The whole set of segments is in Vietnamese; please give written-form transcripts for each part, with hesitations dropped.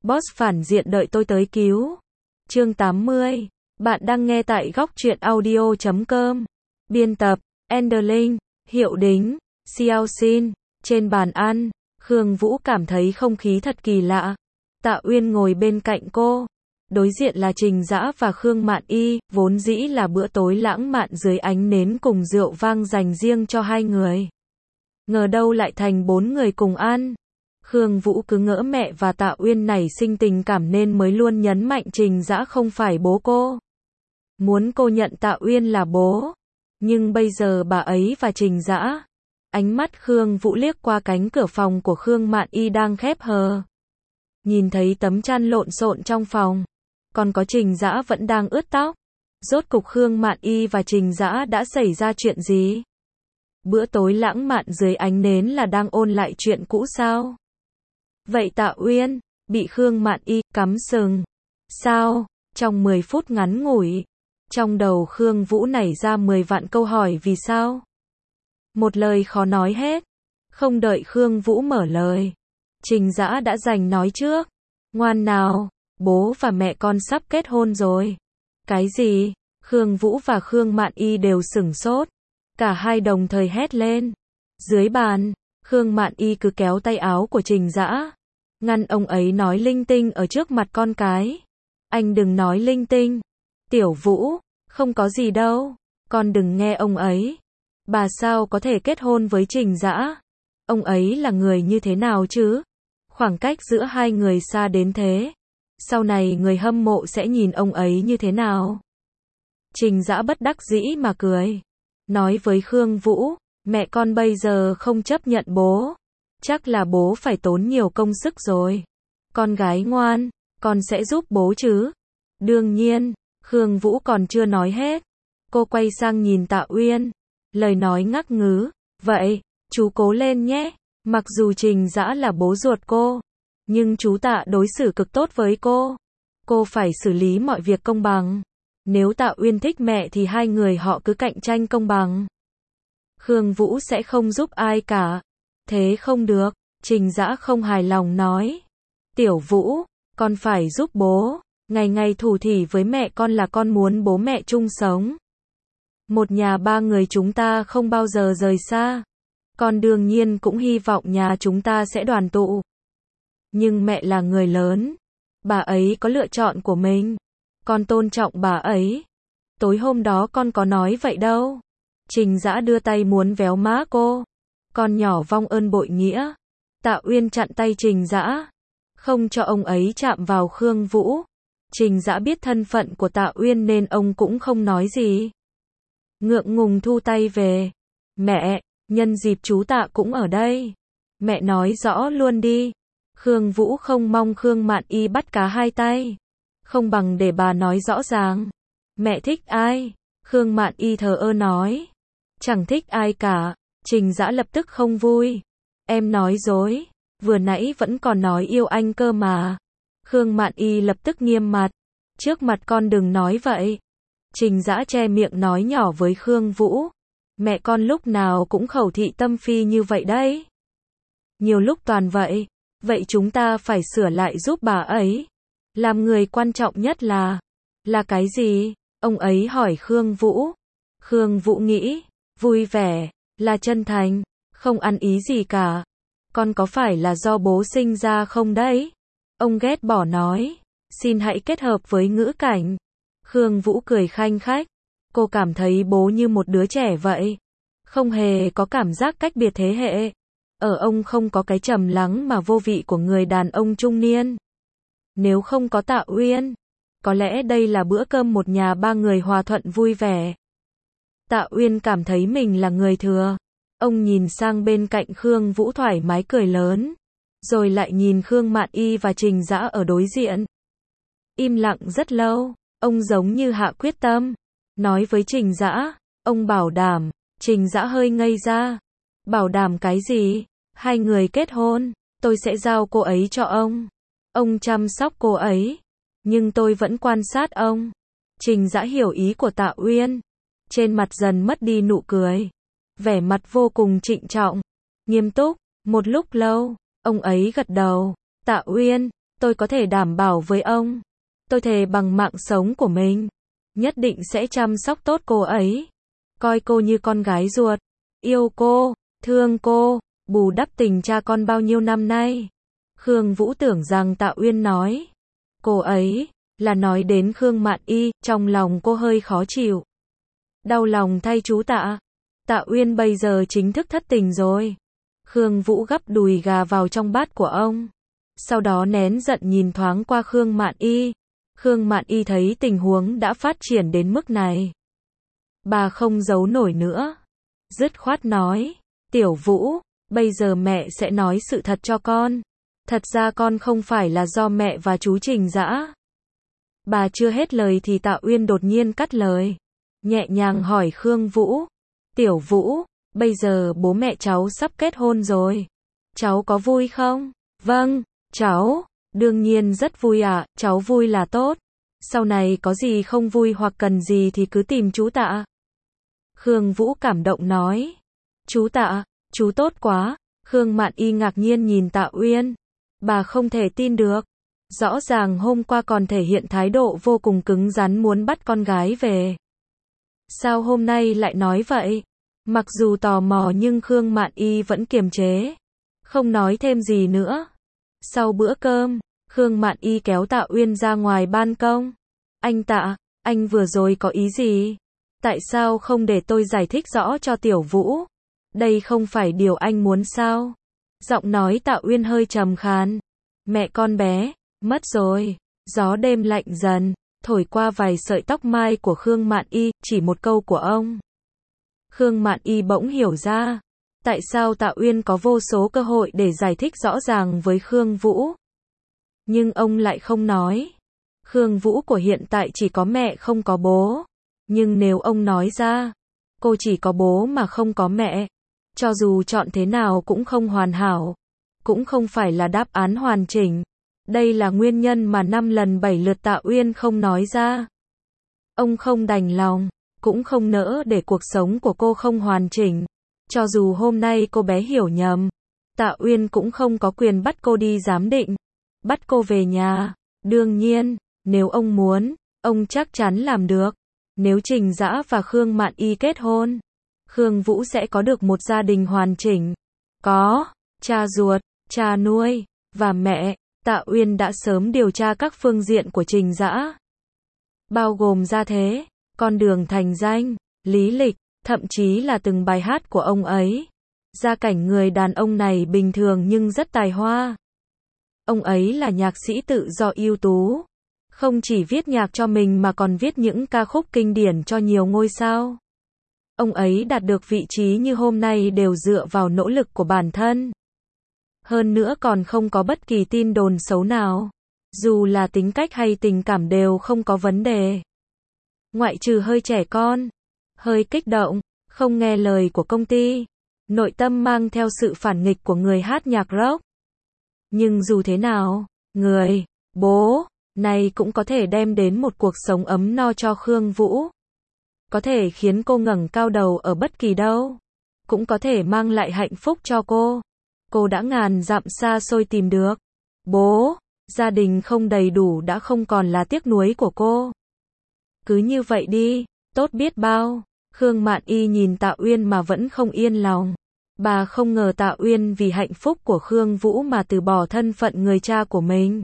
Boss phản diện đợi tôi tới cứu. Chương 80. Bạn đang nghe tại góc truyện audio.com. Biên tập, Enderlin, Hiệu Đính, Xiao Xin. Trên bàn ăn, Khương Vũ cảm thấy không khí thật kỳ lạ. Tạ Uyên ngồi bên cạnh cô. Đối diện là Trình Dã và Khương Mạn Y, vốn dĩ là bữa tối lãng mạn dưới ánh nến cùng rượu vang dành riêng cho hai người. Ngờ đâu lại thành 4 người cùng ăn. Khương Vũ cứ ngỡ mẹ và Tạ Uyên nảy sinh tình cảm nên mới luôn nhấn mạnh Trình Dã không phải bố cô. Muốn cô nhận Tạ Uyên là bố. Nhưng bây giờ bà ấy và Trình Dã. Ánh mắt Khương Vũ liếc qua cánh cửa phòng của Khương Mạn Y đang khép hờ. Nhìn thấy tấm chăn lộn xộn trong phòng. Còn có Trình Dã vẫn đang ướt tóc. Rốt cục Khương Mạn Y và Trình Dã đã xảy ra chuyện gì? Bữa tối lãng mạn dưới ánh nến là đang ôn lại chuyện cũ sao? Vậy Tạ Uyên, bị Khương Mạn Y cắm sừng. Sao? Trong 10 phút ngắn ngủi, trong đầu Khương Vũ nảy ra 10 vạn câu hỏi vì sao? Một lời khó nói hết. Không đợi Khương Vũ mở lời, Trình Dã đã giành nói trước. Ngoan nào, bố và mẹ con sắp kết hôn rồi. Cái gì? Khương Vũ và Khương Mạn Y đều sửng sốt. Cả hai đồng thời hét lên. Dưới bàn, Khương Mạn Y cứ kéo tay áo của Trình Dã, ngăn ông ấy nói linh tinh ở trước mặt con cái. Anh đừng nói linh tinh. Tiểu Vũ, không có gì đâu. Con đừng nghe ông ấy. Bà sao có thể kết hôn với Trình Dã? Ông ấy là người như thế nào chứ? Khoảng cách giữa hai người xa đến thế. Sau này người hâm mộ sẽ nhìn ông ấy như thế nào? Trình Dã bất đắc dĩ mà cười. Nói với Khương Vũ, mẹ con bây giờ không chấp nhận bố. Chắc là bố phải tốn nhiều công sức rồi. Con gái ngoan, con sẽ giúp bố chứ? Đương nhiên. Khương Vũ còn chưa nói hết. Cô quay sang nhìn Tạ Uyên. Lời nói ngắc ngứ. Vậy, chú cố lên nhé. Mặc dù Trình Dã là bố ruột cô, nhưng chú Tạ đối xử cực tốt với cô. Cô phải xử lý mọi việc công bằng. Nếu Tạ Uyên thích mẹ thì hai người họ cứ cạnh tranh công bằng. Khương Vũ sẽ không giúp ai cả. Thế không được. Trình Dã không hài lòng nói. Tiểu Vũ, con phải giúp bố. Ngày ngày thủ thỉ với mẹ con là con muốn bố mẹ chung sống. Một nhà ba người chúng ta không bao giờ rời xa. Con đương nhiên cũng hy vọng nhà chúng ta sẽ đoàn tụ. Nhưng mẹ là người lớn. Bà ấy có lựa chọn của mình. Con tôn trọng bà ấy. Tối hôm đó con có nói vậy đâu. Trình Dã đưa tay muốn véo má cô. Con nhỏ vong ơn bội nghĩa. Tạ Uyên chặn tay Trình Dã, không cho ông ấy chạm vào Khương Vũ. Trình Dã biết thân phận của Tạ Uyên nên ông cũng không nói gì. Ngượng ngùng thu tay về. Mẹ, nhân dịp chú Tạ cũng ở đây. Mẹ nói rõ luôn đi. Khương Vũ không mong Khương Mạn Y bắt cá hai tay. Không bằng để bà nói rõ ràng. Mẹ thích ai? Khương Mạn Y thờ ơ nói. Chẳng thích ai cả. Trình Dã lập tức không vui. Em nói dối. Vừa nãy vẫn còn nói yêu anh cơ mà. Khương Mạn Y lập tức nghiêm mặt. Trước mặt con đừng nói vậy. Trình Dã che miệng nói nhỏ với Khương Vũ. Mẹ con lúc nào cũng khẩu thị tâm phi như vậy đấy. Nhiều lúc toàn vậy. Vậy chúng ta phải sửa lại giúp bà ấy. Làm người quan trọng nhất là cái gì? Ông ấy hỏi Khương Vũ. Khương Vũ nghĩ, vui vẻ, là chân thành, không ăn ý gì cả. Con có phải là do bố sinh ra không đấy? Ông ghét bỏ nói, xin hãy kết hợp với ngữ cảnh. Khương Vũ cười khanh khách. Cô cảm thấy bố như một đứa trẻ vậy. Không hề có cảm giác cách biệt thế hệ. Ở ông không có cái trầm lắng mà vô vị của người đàn ông trung niên. Nếu không có Tạ Uyên, có lẽ đây là bữa cơm một nhà ba người hòa thuận vui vẻ. Tạ Uyên cảm thấy mình là người thừa. Ông nhìn sang bên cạnh Khương Vũ thoải mái cười lớn. Rồi lại nhìn Khương Mạn Y và Trình Dã ở đối diện. Im lặng rất lâu, ông giống như hạ quyết tâm. Nói với Trình Dã, ông bảo đảm. Trình Dã hơi ngây ra. Bảo đảm cái gì? Hai người kết hôn, tôi sẽ giao cô ấy cho ông. Ông chăm sóc cô ấy. Nhưng tôi vẫn quan sát ông. Trình Dã hiểu ý của Tạ Uyên. Trên mặt dần mất đi nụ cười. Vẻ mặt vô cùng trịnh trọng, nghiêm túc. Một lúc lâu, ông ấy gật đầu. Tạ Uyên, Tôi có thể đảm bảo với ông. Tôi thề bằng mạng sống của mình. Nhất định sẽ chăm sóc tốt cô ấy. Coi cô như con gái ruột. Yêu cô, thương cô, bù đắp tình cha con bao nhiêu năm nay. Khương Vũ tưởng rằng Tạ Uyên nói. Cô ấy, là nói đến Khương Mạn Y, trong lòng cô hơi khó chịu. Đau lòng thay chú Tạ. Tạ Uyên bây giờ chính thức thất tình rồi. Khương Vũ gắp đùi gà vào trong bát của ông. Sau đó nén giận nhìn thoáng qua Khương Mạn Y. Khương Mạn Y thấy tình huống đã phát triển đến mức này. Bà không giấu nổi nữa. Dứt khoát nói, Tiểu Vũ, bây giờ mẹ sẽ nói sự thật cho con. Thật ra con không phải là do mẹ và chú Trình Dã. Bà chưa hết lời thì Tạ Uyên đột nhiên cắt lời. Nhẹ nhàng hỏi Khương Vũ. Tiểu Vũ, bây giờ bố mẹ cháu sắp kết hôn rồi. Cháu có vui không? Vâng, cháu, đương nhiên rất vui ạ, cháu vui là tốt. Sau này có gì không vui hoặc cần gì thì cứ tìm chú Tạ. Khương Vũ cảm động nói. Chú Tạ, chú tốt quá. Khương Mạn Y ngạc nhiên nhìn Tạ Uyên. Bà không thể tin được. Rõ ràng hôm qua còn thể hiện thái độ vô cùng cứng rắn muốn bắt con gái về. Sao hôm nay lại nói vậy? Mặc dù tò mò nhưng Khương Mạn Y vẫn kiềm chế. Không nói thêm gì nữa. Sau bữa cơm, Khương Mạn Y kéo Tạ Uyên ra ngoài ban công. Anh Tạ, anh vừa rồi có ý gì? Tại sao không để tôi giải thích rõ cho Tiểu Vũ? Đây không phải điều anh muốn sao? Giọng nói Tạ Uyên hơi trầm khàn. Mẹ con bé, mất rồi. Gió đêm lạnh dần, thổi qua vài sợi tóc mai của Khương Mạn Y, chỉ một câu của ông. Khương Mạn Y bỗng hiểu ra. Tại sao Tạ Uyên có vô số cơ hội để giải thích rõ ràng với Khương Vũ? Nhưng ông lại không nói. Khương Vũ của hiện tại chỉ có mẹ không có bố. Nhưng nếu ông nói ra, cô chỉ có bố mà không có mẹ. Cho dù chọn thế nào cũng không hoàn hảo. Cũng không phải là đáp án hoàn chỉnh. Đây là nguyên nhân mà 5 lần 7 lượt Tạ Uyên không nói ra. Ông không đành lòng, cũng không nỡ để cuộc sống của cô không hoàn chỉnh. Cho dù hôm nay cô bé hiểu nhầm, Tạ Uyên cũng không có quyền bắt cô đi giám định. Bắt cô về nhà. Đương nhiên, nếu ông muốn, ông chắc chắn làm được. Nếu Trình Dã và Khương Mạn Y kết hôn, Khương Vũ sẽ có được một gia đình hoàn chỉnh. Có cha ruột, cha nuôi, và mẹ. Tạ Uyên đã sớm điều tra các phương diện của Trình Dã. Bao gồm gia thế, con đường thành danh, lý lịch, thậm chí là từng bài hát của ông ấy. Gia cảnh người đàn ông này bình thường nhưng rất tài hoa. Ông ấy là nhạc sĩ tự do ưu tú. Không chỉ viết nhạc cho mình mà còn viết những ca khúc kinh điển cho nhiều ngôi sao. Ông ấy đạt được vị trí như hôm nay đều dựa vào nỗ lực của bản thân. Hơn nữa còn không có bất kỳ tin đồn xấu nào. Dù là tính cách hay tình cảm đều không có vấn đề. Ngoại trừ hơi trẻ con, hơi kích động, không nghe lời của công ty. Nội tâm mang theo sự phản nghịch của người hát nhạc rock. Nhưng dù thế nào, người, bố, này cũng có thể đem đến một cuộc sống ấm no cho Khương Vũ. Có thể khiến cô ngẩng cao đầu ở bất kỳ đâu. Cũng có thể mang lại hạnh phúc cho cô. Cô đã ngàn dặm xa xôi tìm được. Bố, gia đình không đầy đủ đã không còn là tiếc nuối của cô. Cứ như vậy đi, tốt biết bao. Khương Mạn Y nhìn Tạ Uyên mà vẫn không yên lòng. Bà không ngờ Tạ Uyên vì hạnh phúc của Khương Vũ mà từ bỏ thân phận người cha của mình.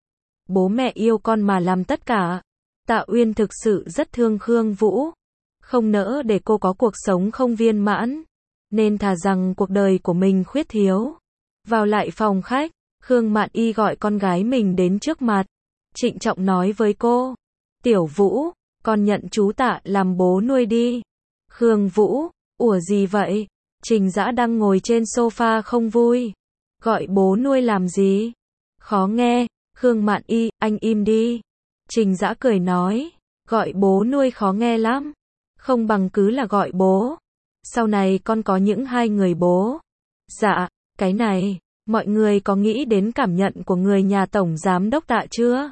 Bố mẹ yêu con mà làm tất cả. Tạ Uyên thực sự rất thương Khương Vũ. Không nỡ để cô có cuộc sống không viên mãn. Nên thà rằng cuộc đời của mình khuyết thiếu. Vào lại phòng khách, Khương Mạn Y gọi con gái mình đến trước mặt. Trịnh trọng nói với cô. Tiểu Vũ, con nhận chú Tạ làm bố nuôi đi. Khương Vũ, ủa gì vậy? Trình Dã đang ngồi trên sofa không vui. Gọi bố nuôi làm gì? Khó nghe. Khương Mạn Y, anh im đi. Trình Dã cười nói. Gọi bố nuôi khó nghe lắm. Không bằng cứ là gọi bố. Sau này con có những hai người bố. Dạ, cái này, mọi người có nghĩ đến cảm nhận của người nhà tổng giám đốc Tạ chưa?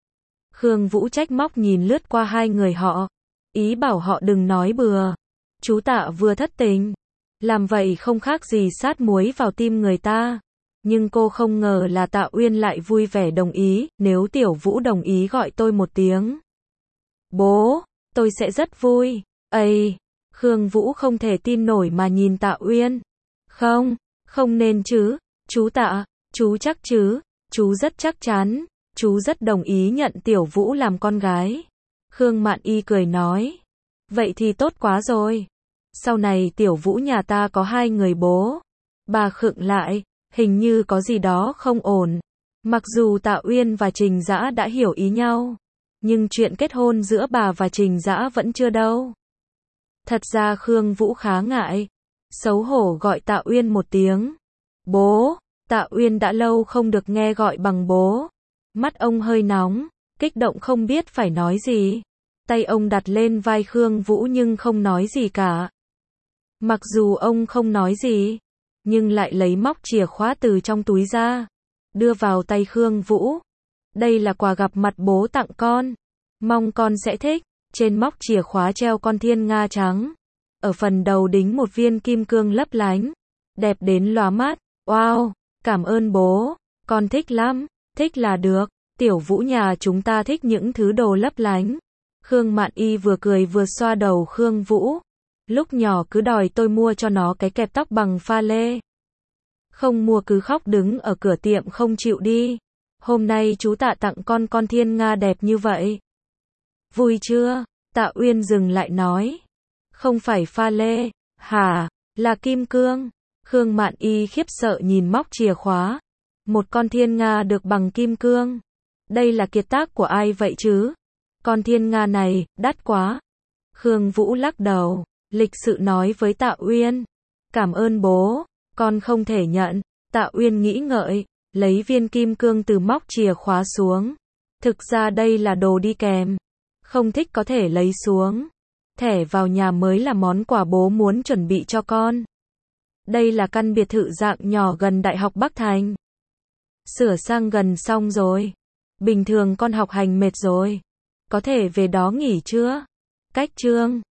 Khương Vũ trách móc nhìn lướt qua hai người họ. Ý bảo họ đừng nói bừa. Chú Tạ vừa thất tình. Làm vậy không khác gì sát muối vào tim người ta. Nhưng cô không ngờ là Tạ Uyên lại vui vẻ đồng ý, nếu Tiểu Vũ đồng ý gọi tôi một tiếng bố, tôi sẽ rất vui. Ây, Khương Vũ không thể tin nổi mà nhìn Tạ Uyên. Không, không nên chứ, chú Tạ, chú chắc chứ, chú rất chắc chắn, chú rất đồng ý nhận Tiểu Vũ làm con gái. Khương Mạn Y cười nói, vậy thì tốt quá rồi. Sau này Tiểu Vũ nhà ta có 2 người bố. Bà khựng lại, hình như có gì đó không ổn. Mặc dù Tạ Uyên và Trình Dã đã hiểu ý nhau, nhưng chuyện kết hôn giữa bà và Trình Dã vẫn chưa đâu. Thật ra Khương Vũ khá ngại, xấu hổ gọi Tạ Uyên một tiếng bố. Tạ Uyên đã lâu không được nghe gọi bằng bố. Mắt ông hơi nóng, kích động không biết phải nói gì. Tay ông đặt lên vai Khương Vũ nhưng không nói gì cả. Mặc dù ông không nói gì, nhưng lại lấy móc chìa khóa từ trong túi ra, đưa vào tay Khương Vũ. Đây là quà gặp mặt bố tặng con, mong con sẽ thích. Trên móc chìa khóa treo con thiên nga trắng, ở phần đầu đính một viên kim cương lấp lánh, đẹp đến lóa mắt. Wow, cảm ơn bố, con thích lắm, thích là được. Tiểu Vũ nhà chúng ta thích những thứ đồ lấp lánh. Khương Mạn Y vừa cười vừa xoa đầu Khương Vũ. Lúc nhỏ cứ đòi tôi mua cho nó cái kẹp tóc bằng pha lê. Không mua cứ khóc đứng ở cửa tiệm không chịu đi. Hôm nay chú Tạ tặng con thiên nga đẹp như vậy. Vui chưa? Tạ Uyên dừng lại nói. Không phải pha lê, hả? Là kim cương. Khương Mạn Y khiếp sợ nhìn móc chìa khóa. Một con thiên nga được bằng kim cương. Đây là kiệt tác của ai vậy chứ? Con thiên nga này, đắt quá. Khương Vũ lắc đầu, lịch sự nói với Tạ Uyên. Cảm ơn bố, con không thể nhận. Tạ Uyên nghĩ ngợi, lấy viên kim cương từ móc chìa khóa xuống. Thực ra đây là đồ đi kèm. Không thích có thể lấy xuống. Thẻ vào nhà mới là món quà bố muốn chuẩn bị cho con. Đây là căn biệt thự dạng nhỏ gần Đại học Bắc Thành. Sửa sang gần xong rồi. Bình thường con học hành mệt rồi. Có thể về đó nghỉ chưa? Cách chương